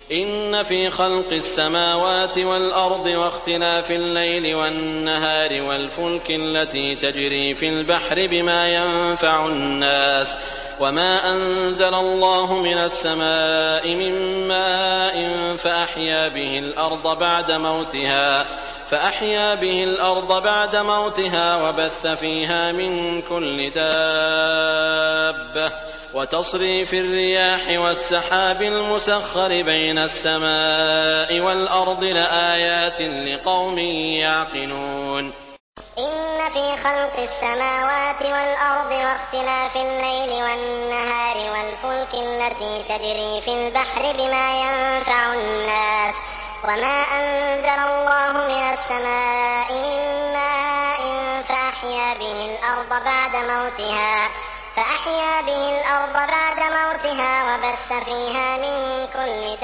إن في خلق السماوات والأرض واختلاف الليل والنهار والفلك التي تجري في البحر بما ينفع الناس وما أنزل الله من السماء من ماء فأحيا به الأرض بعد موتها وبث فيها من كل دابة وتصريف الرياح والسحاب المسخر بين السماء والأرض لآيات لقوم يعقلون إن في خلق السماوات والأرض واختلاف الليل والنهار والفلك التي تجري في البحر بما ينفع الناس وما أنزل الله من السماء من ماء فأحيا به الأرض بعد موتها وبث فيها من كل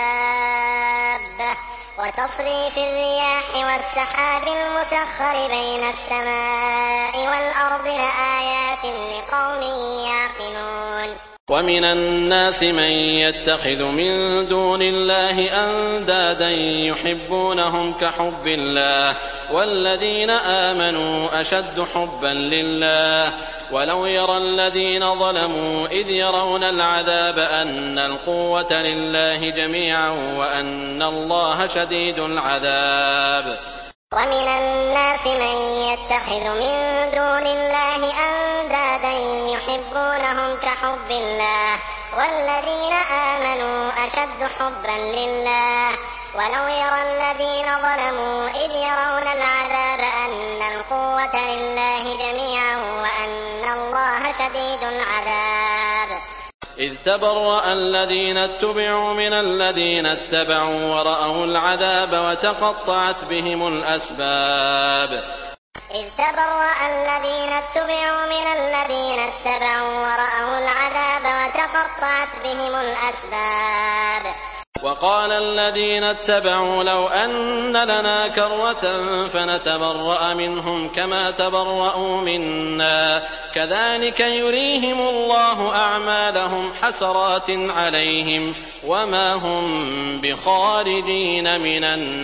دابة وتصريف الرياح والسحاب المسخر بين السماء والأرض لآيات لقوم يعقلون ومن الناس من يتخذ من دون الله أندادا يحبونهم كحب الله والذين آمنوا أشد حبا لله ولو يرى الذين ظلموا إذ يرون العذاب أن القوة لله جميعا وأن الله شديد العذاب ومن الناس من يتخذ من دون الله أندادا يحبونهم كحب الله والذين آمنوا أشد حبا لله ولو يرى الذين ظلموا إذ يرون العذاب أن القوة لله جميعا وأن الله شديد العذاب إذ تبرأ الذين اتبعوا من الذين اتبعوا ورأوا العذاب وتقطعت بهم الأسباب إذ تبرأ الذين اتبعوا من الذين اتبعوا ورأوا العذاب وتقطعت بهم الأسباب وقال الذين اتبعوا لو أن لنا كرة فنتبرأ منهم كما تبرأوا منا كذلك يريهم الله أعمالهم حسرات عليهم وما هم بخارجين من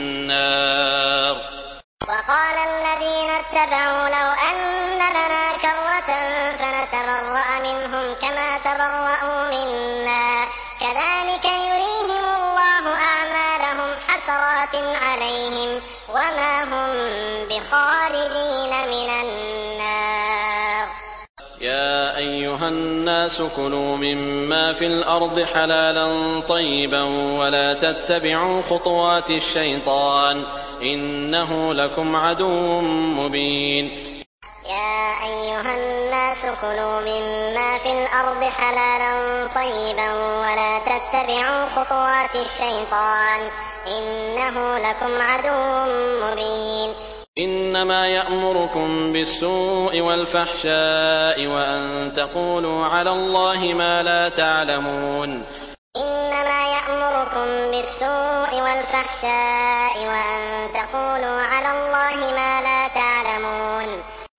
النار وقال الذين اتبعوا لو أن لنا كرة فنتبرأ منهم كما تبرأوا منا كذلك يريهم الله أعمالهم حسرات عليهم وما هم بخارجين من النار يا أيها الناس كلوا مما في الأرض حلالا طيبا ولا تتبعوا خطوات الشيطان إنه لكم عدو مبين يا أيها الناس كلوا مما في الأرض حلالا طيبا ولا تتبعوا خطوات الشيطان إنه لكم عدو مبين إنما يأمركم بالسوء والفحشاء وأن تقولوا على الله ما لا تعلمون إنما يأمركم بالسوء والفحشاء وأن تقولوا على الله ما لا